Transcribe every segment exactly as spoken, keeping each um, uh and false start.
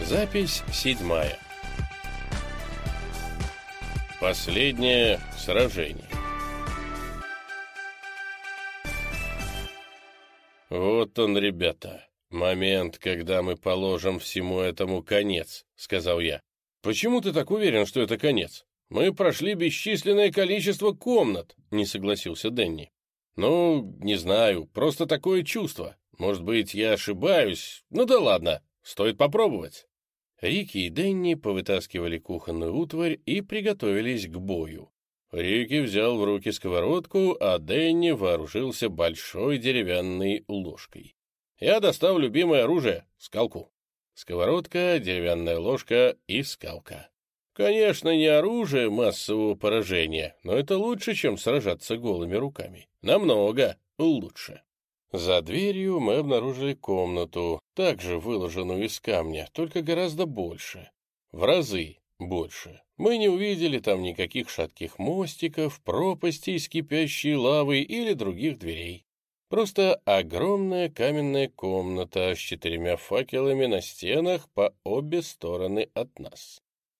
Запись седьмая. Последнее сражение. «Вот он, ребята, момент, когда мы положим всему этому конец», — сказал я. «Почему ты так уверен, что это конец? Мы прошли бесчисленное количество комнат», — не согласился Дэнни. «Ну, не знаю, просто такое чувство. Может быть, я ошибаюсь? Ну да ладно, стоит попробовать». Рики и Дэнни повытаскивали кухонную утварь и приготовились к бою. Рики взял в руки сковородку, а Дэнни вооружился большой деревянной ложкой. Я достал любимое оружие — скалку. Сковородка, деревянная ложка и скалка. Конечно, не оружие массового поражения, но это лучше, чем сражаться голыми руками. Намного лучше. За дверью мы обнаружили комнату, также выложенную из камня, только гораздо больше. В разы больше. Мы не увидели там никаких шатких мостиков, пропастей с кипящей лавой или других дверей. Просто огромная каменная комната с четырьмя факелами на стенах по обе стороны от нас.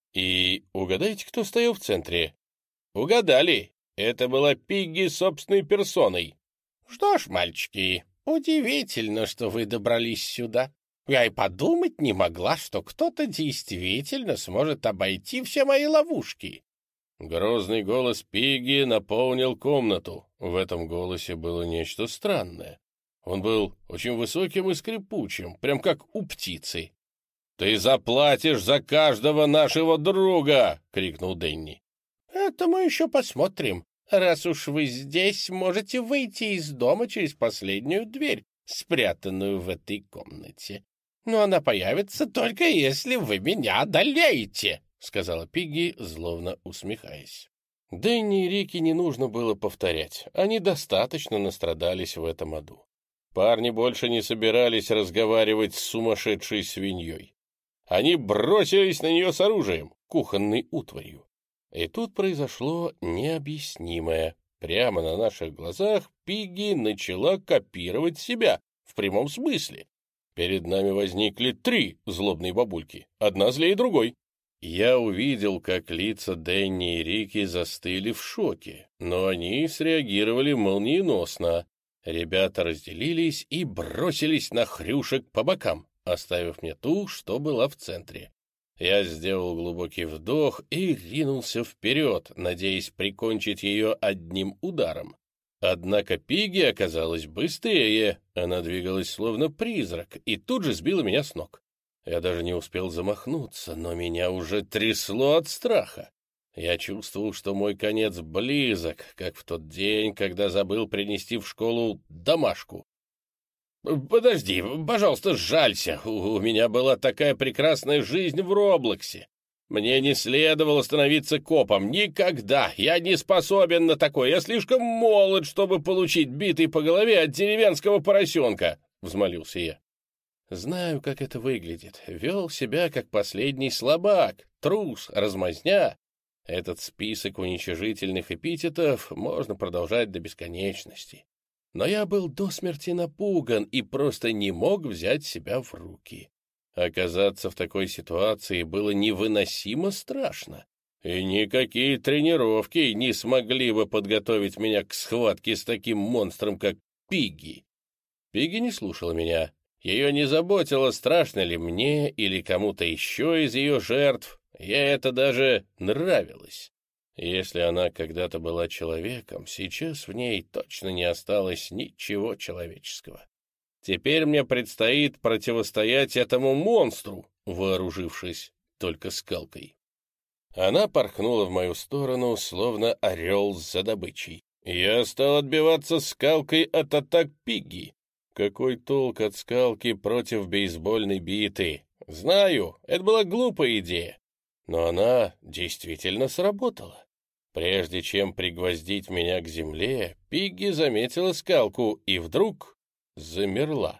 И угадайте, кто стоял в центре? Угадали! Это была Пигги собственной персоной. «Что ж, мальчики, удивительно, что вы добрались сюда. Я и подумать не могла, что кто-то действительно сможет обойти все мои ловушки». Грозный голос Пигги наполнил комнату. В этом голосе было нечто странное. Он был очень высоким и скрипучим, прям как у птицы. «Ты заплатишь за каждого нашего друга!» — крикнул Дэнни. «Это мы еще посмотрим. Раз уж вы здесь, можете выйти из дома через последнюю дверь, спрятанную в этой комнате. Но она появится только если вы меня одолеете», — сказала Пигги, злобно усмехаясь. Дэнни и Рики не нужно было повторять. Они достаточно настрадались в этом аду. Парни больше не собирались разговаривать с сумасшедшей свиньей. Они бросились на нее с оружием, кухонной утварью. И тут произошло необъяснимое. Прямо на наших глазах Пигги начала копировать себя, в прямом смысле. Перед нами возникли три злобные бабульки, одна злее другой. Я увидел, как лица Дэнни и Рики застыли в шоке, но они среагировали молниеносно. Ребята разделились и бросились на хрюшек по бокам, оставив мне ту, что была в центре. Я сделал глубокий вдох и ринулся вперед, надеясь прикончить ее одним ударом. Однако Пигги оказалась быстрее, она двигалась словно призрак и тут же сбила меня с ног. Я даже не успел замахнуться, но меня уже трясло от страха. Я чувствовал, что мой конец близок, как в тот день, когда забыл принести в школу домашку. «Подожди, пожалуйста, сжалься. У меня была такая прекрасная жизнь в Роблоксе. Мне не следовало становиться копом. Никогда. Я не способен на такое. Я слишком молод, чтобы получить битый по голове от деревенского поросенка», — взмолился я. Знаю, как это выглядит. Вел себя как последний слабак, трус, размазня. Этот список уничижительных эпитетов можно продолжать до бесконечности. Но я был до смерти напуган и просто не мог взять себя в руки. Оказаться в такой ситуации было невыносимо страшно, и никакие тренировки не смогли бы подготовить меня к схватке с таким монстром, как Пигги. Пигги не слушала меня. Ее не заботило, страшно ли мне или кому-то еще из ее жертв. Ей это даже нравилось. Если она когда-то была человеком, сейчас в ней точно не осталось ничего человеческого. Теперь мне предстоит противостоять этому монстру, вооружившись только скалкой. Она порхнула в мою сторону, словно орел за добычей. Я стал отбиваться скалкой от атак Пигги. Какой толк от скалки против бейсбольной биты? Знаю, это была глупая идея. Но она действительно сработала. Прежде чем пригвоздить меня к земле, Пигги заметила скалку и вдруг замерла.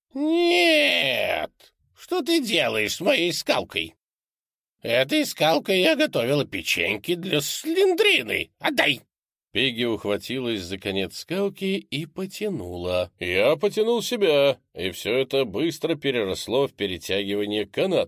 «Нет! Что ты делаешь с моей скалкой?» «Этой скалкой я готовила печеньки для Слиндрины. Отдай!» Пигги ухватилась за конец скалки и потянула. Я потянул себя, и все это быстро переросло в перетягивание каната.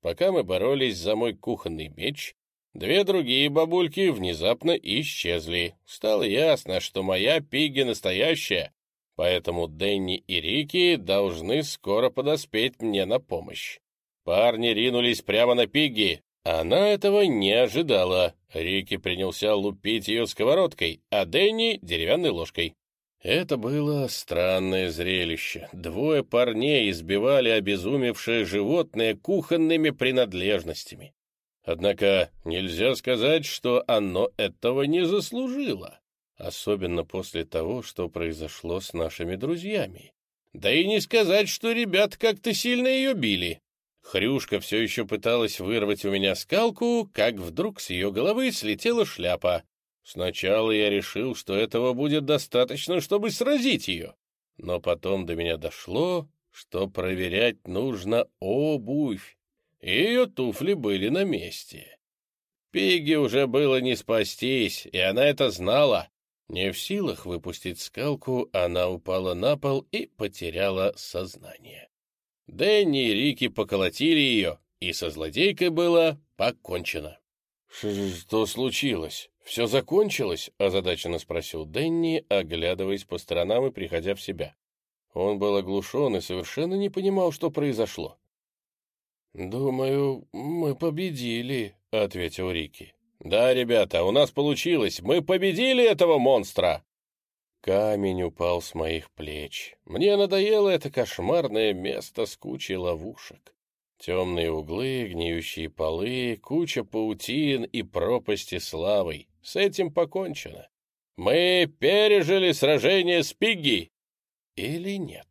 Пока мы боролись за мой кухонный меч, две другие бабульки внезапно исчезли. Стало ясно, что моя Пигги настоящая, поэтому Дэнни и Рики должны скоро подоспеть мне на помощь. Парни ринулись прямо на Пигги. Она этого не ожидала. Рики принялся лупить ее сковородкой, а Дэнни — деревянной ложкой. Это было странное зрелище. Двое парней избивали обезумевшее животное кухонными принадлежностями. Однако нельзя сказать, что оно этого не заслужило, особенно после того, что произошло с нашими друзьями. Да и не сказать, что ребят как-то сильно ее били. Хрюшка все еще пыталась вырвать у меня скалку, как вдруг с ее головы слетела шляпа. Сначала я решил, что этого будет достаточно, чтобы сразить ее. Но потом до меня дошло, что проверять нужно обувь. Ее туфли были на месте. Пигги уже было не спастись, и она это знала. Не в силах выпустить скалку, она упала на пол и потеряла сознание. Дэнни и Рики поколотили ее, и со злодейкой было покончено. «Что случилось? Все закончилось?» — озадаченно спросил Дэнни, оглядываясь по сторонам и приходя в себя. Он был оглушен и совершенно не понимал, что произошло. «Думаю, мы победили», — ответил Рики. «Да, ребята, у нас получилось. Мы победили этого монстра!» Камень упал с моих плеч. Мне надоело это кошмарное место с кучей ловушек. Темные углы, гниющие полы, куча паутин и пропасти с лавой. С этим покончено. Мы пережили сражение с Пигги. Или нет?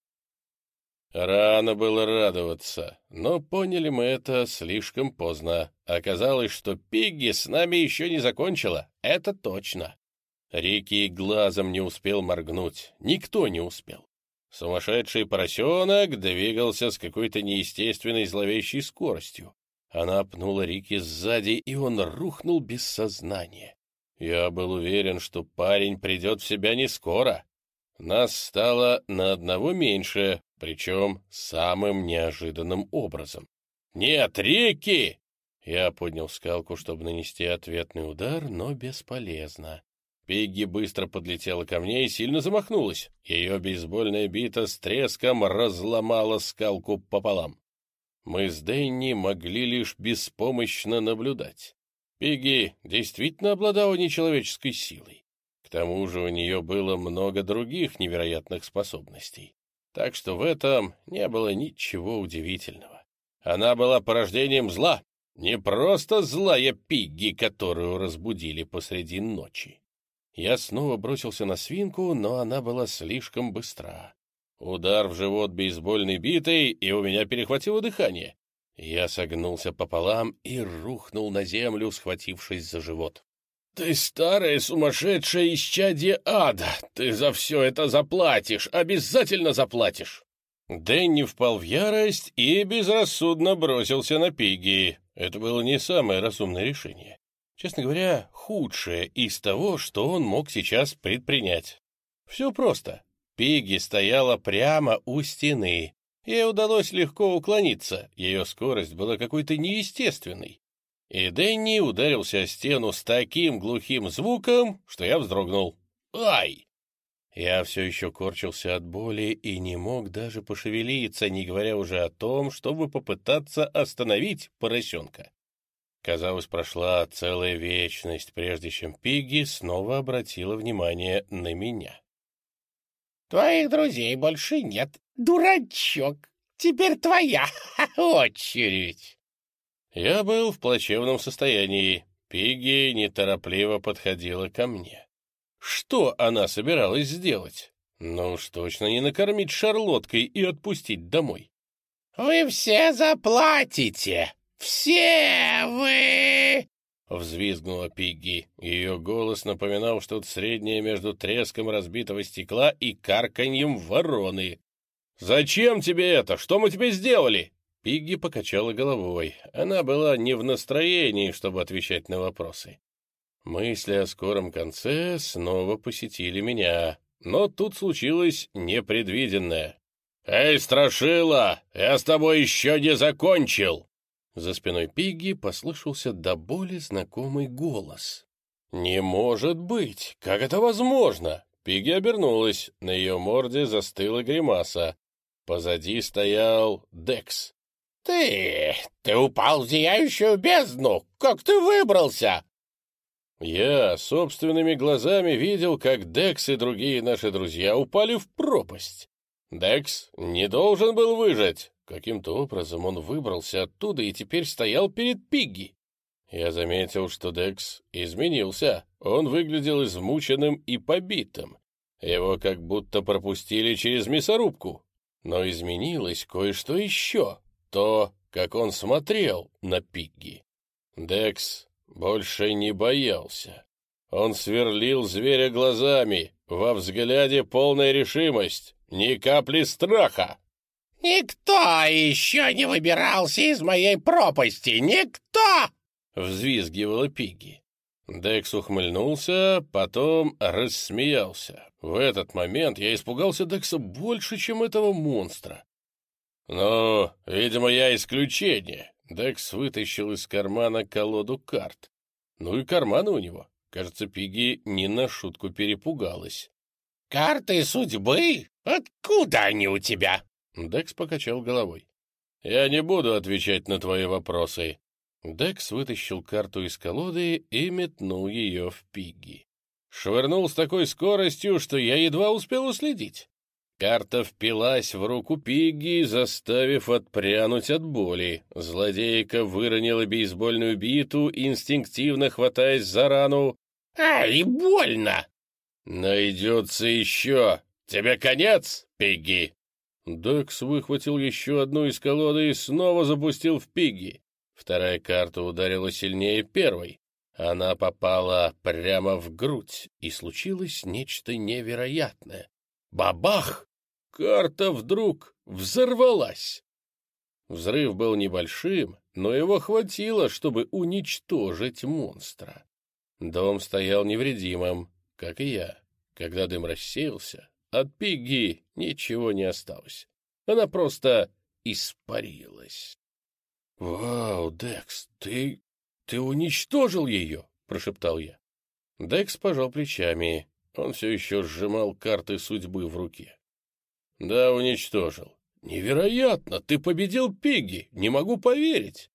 Рано было радоваться, но поняли мы это слишком поздно. Оказалось, что Пигги с нами еще не закончила. Это точно. Рики глазом не успел моргнуть. Никто не успел. Сумасшедший поросенок двигался с какой-то неестественной зловещей скоростью. Она пнула Рики сзади, и он рухнул без сознания. Я был уверен, что парень придет в себя не скоро. Нас стало на одного меньше, причем самым неожиданным образом. «Нет, Рики!» Я поднял скалку, чтобы нанести ответный удар, но бесполезно. Пигги быстро подлетела ко мне и сильно замахнулась. Ее бейсбольная бита с треском разломала скалку пополам. Мы с Дэнни могли лишь беспомощно наблюдать. Пигги действительно обладала нечеловеческой силой. К тому же у нее было много других невероятных способностей. Так что в этом не было ничего удивительного. Она была порождением зла. Не просто злая Пигги, которую разбудили посреди ночи. Я снова бросился на свинку, но она была слишком быстра. Удар в живот бейсбольной битой, и у меня перехватило дыхание. Я согнулся пополам и рухнул на землю, схватившись за живот. «Ты старое сумасшедшее исчадье ада! Ты за все это заплатишь! Обязательно заплатишь!» Дэнни впал в ярость и безрассудно бросился на Пигги. Это было не самое разумное решение. Честно говоря, худшее из того, что он мог сейчас предпринять. Все просто. Пигги стояла прямо у стены. Ей удалось легко уклониться, ее скорость была какой-то неестественной. И Дэнни ударился о стену с таким глухим звуком, что я вздрогнул. «Ай!» Я все еще корчился от боли и не мог даже пошевелиться, не говоря уже о том, чтобы попытаться остановить поросенка. Казалось, прошла целая вечность, прежде чем Пигги снова обратила внимание на меня. «Твоих друзей больше нет, дурачок. Теперь твоя очередь». Я был в плачевном состоянии. Пигги неторопливо подходила ко мне. Что она собиралась сделать? Ну уж точно не накормить шарлоткой и отпустить домой. «Вы все заплатите! Все вы!» — взвизгнула Пигги. Ее голос напоминал что-то среднее между треском разбитого стекла и карканьем вороны. «Зачем тебе это? Что мы тебе сделали?» Пигги покачала головой. Она была не в настроении, чтобы отвечать на вопросы. Мысли о скором конце снова посетили меня, но тут случилось непредвиденное. «Эй, страшила, я с тобой еще не закончил!» За спиной Пигги послышался до боли знакомый голос. «Не может быть! Как это возможно?» Пигги обернулась, на ее морде застыла гримаса. Позади стоял Декс. «Ты... ты упал в зияющую бездну! Как ты выбрался?» Я собственными глазами видел, как Декс и другие наши друзья упали в пропасть. Декс не должен был выжить. Каким-то образом он выбрался оттуда и теперь стоял перед Пигги. Я заметил, что Декс изменился. Он выглядел измученным и побитым. Его как будто пропустили через мясорубку. Но изменилось кое-что еще. То, как он смотрел на Пигги. Декс больше не боялся. Он сверлил зверя глазами, во взгляде полная решимость, ни капли страха. «Никто еще не выбирался из моей пропасти! Никто!» — взвизгивала Пигги. Декс ухмыльнулся, потом рассмеялся. В этот момент я испугался Декса больше, чем этого монстра. «Ну, видимо, я исключение». Декс вытащил из кармана колоду карт. Ну и карманы у него. Кажется, Пигги не на шутку перепугалась. «Карты судьбы? Откуда они у тебя?» Декс покачал головой. «Я не буду отвечать на твои вопросы». Декс вытащил карту из колоды и метнул ее в Пигги. Швырнул с такой скоростью, что я едва успел уследить. Карта впилась в руку Пигги, заставив отпрянуть от боли. Злодейка выронила бейсбольную биту, инстинктивно хватаясь за рану. «Ай, больно!» «Найдется еще! Тебе конец, Пигги!» Декс выхватил еще одну из колоды и снова запустил в Пигги. Вторая карта ударила сильнее первой. Она попала прямо в грудь, и случилось нечто невероятное. Бабах! Карта вдруг взорвалась. Взрыв был небольшим, но его хватило, чтобы уничтожить монстра. Дом стоял невредимым, как и я. Когда дым рассеялся, от Пигги ничего не осталось. Она просто испарилась. «Вау, Декс, ты... ты уничтожил ее!» — прошептал я. Декс пожал плечами. Он все еще сжимал карты судьбы в руке. «Да, уничтожил. Невероятно! Ты победил Пигги! Не могу поверить!»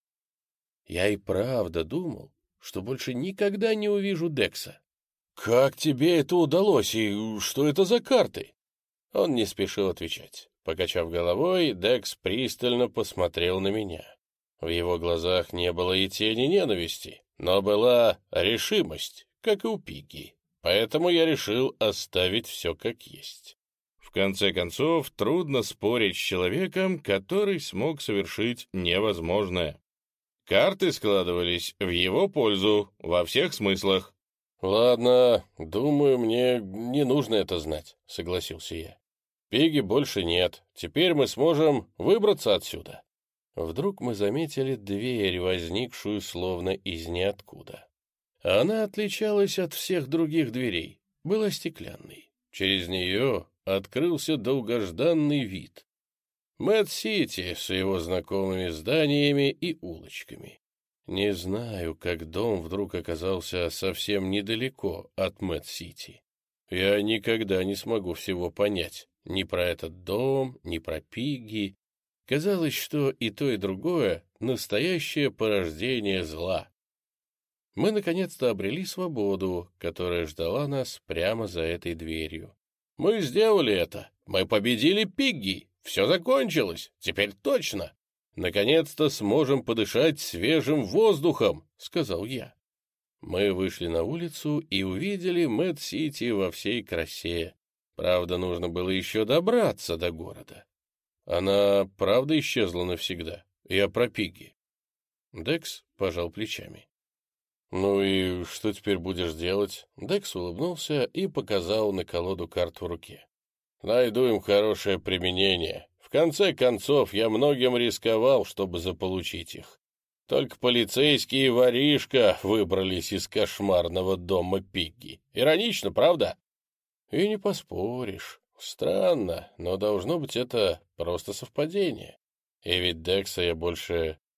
Я и правда думал, что больше никогда не увижу Декса. «Как тебе это удалось, и что это за карты?» Он не спешил отвечать. Покачав головой, Декс пристально посмотрел на меня. В его глазах не было и тени ненависти, но была решимость, как и у Пигги. Поэтому я решил оставить все как есть. В конце концов, трудно спорить с человеком, который смог совершить невозможное. Карты складывались в его пользу во всех смыслах. «Ладно, думаю, мне не нужно это знать», — согласился я. «Пигги больше нет. Теперь мы сможем выбраться отсюда». Вдруг мы заметили дверь, возникшую словно из ниоткуда. Она отличалась от всех других дверей, была стеклянной. Через нее открылся долгожданный вид. Мэд-Сити с его знакомыми зданиями и улочками. Не знаю, как дом вдруг оказался совсем недалеко от Мэд-Сити. Я никогда не смогу всего понять. Ни про этот дом, ни про Пигги. Казалось, что и то, и другое — настоящее порождение зла. Мы наконец-то обрели свободу, которая ждала нас прямо за этой дверью. Мы сделали это. Мы победили Пигги. Все закончилось. Теперь точно. Наконец-то сможем подышать свежим воздухом, — сказал я. Мы вышли на улицу и увидели Мэд-Сити во всей красе. Правда, нужно было еще добраться до города. Она правда исчезла навсегда? Я про Пигги. Декс пожал плечами. «Ну и что теперь будешь делать?» Декс улыбнулся и показал на колоду карт в руке. «Найду им хорошее применение. В конце концов, я многим рисковал, чтобы заполучить их. Только полицейские и воришка выбрались из кошмарного дома Пигги. Иронично, правда?» «И не поспоришь. Странно, но должно быть это просто совпадение. И ведь Декса я больше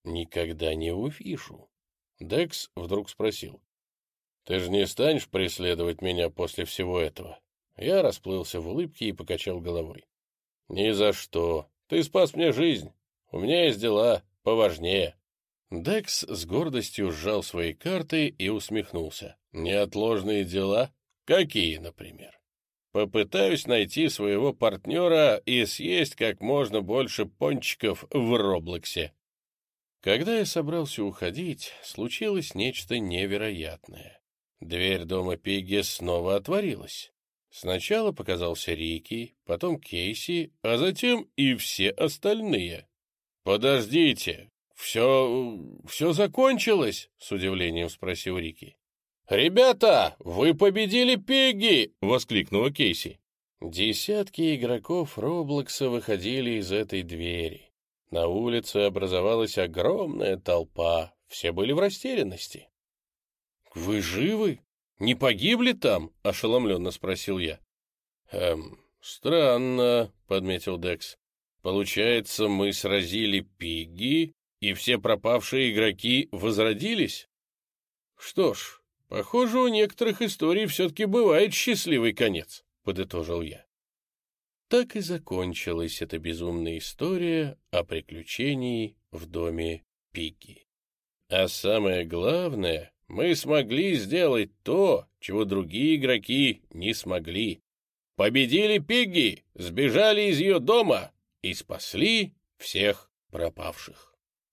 никогда не увижу. Декс вдруг спросил. «Ты же не станешь преследовать меня после всего этого?» Я расплылся в улыбке и покачал головой. «Ни за что. Ты спас мне жизнь. У меня есть дела поважнее». Декс с гордостью сжал свои карты и усмехнулся. «Неотложные дела? Какие, например?» «Попытаюсь найти своего партнера и съесть как можно больше пончиков в Роблоксе». Когда я собрался уходить, случилось нечто невероятное. Дверь дома Пигги снова отворилась. Сначала показался Рики, потом Кейси, а затем и все остальные. «Подождите, все... все закончилось?» — с удивлением спросил Рики. «Ребята, вы победили Пигги!» — воскликнула Кейси. Десятки игроков Роблокса выходили из этой двери. На улице образовалась огромная толпа, все были в растерянности. «Вы живы? Не погибли там?» — ошеломленно спросил я. «Эм, странно», — подметил Декс. «Получается, мы сразили Пигги, и все пропавшие игроки возродились? Что ж, похоже, у некоторых историй все-таки бывает счастливый конец», — подытожил я. Так и закончилась эта безумная история о приключении в доме Пигги. А самое главное, мы смогли сделать то, чего другие игроки не смогли. Победили Пигги, сбежали из ее дома и спасли всех пропавших.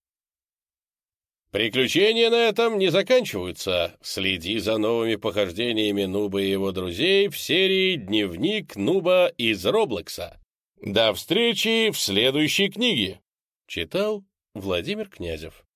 Приключения на этом не заканчиваются. Следи за новыми похождениями Нуба и его друзей в серии «Дневник Нуба из Роблокса». До встречи в следующей книге. Читал Владимир Князев.